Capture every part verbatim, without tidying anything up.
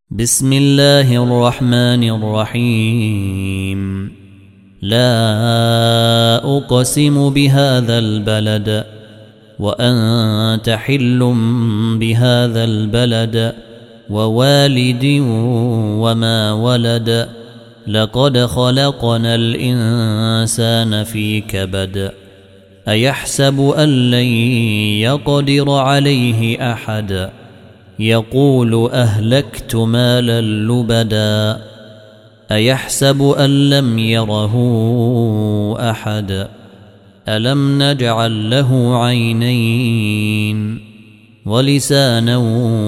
بسم الله الرحمن الرحيم. لا أقسم بهذا البلد وأنت حل بهذا البلد ووالد وما ولد لقد خلقنا الإنسان في كبد أيحسب أن لن يقدر عليه أحد يقول أهلكت مالا لبدا أيحسب أن لم يره أحد ألم نجعل له عينين ولسانا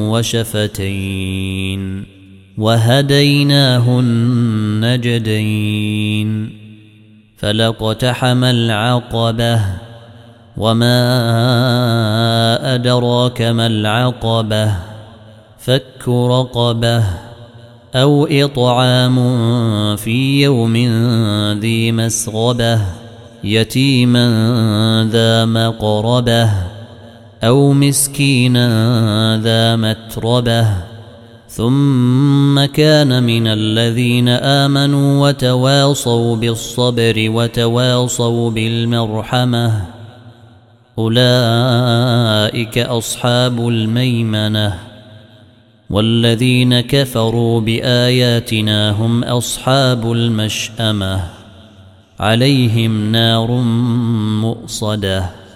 وشفتين وهديناه النجدين فلاقتحم العقبة وما أدراك ما العقبة فك رقبة أو إطعام في يوم ذي مسغبة يتيما ذا مقربة أو مسكينا ذا متربة ثم كان من الذين آمنوا وتواصوا بالصبر وتواصوا بالمرحمة أولئك أصحاب الميمنة والذين كفروا بآياتنا هم أصحاب المشأمة عليهم نار مؤصدة.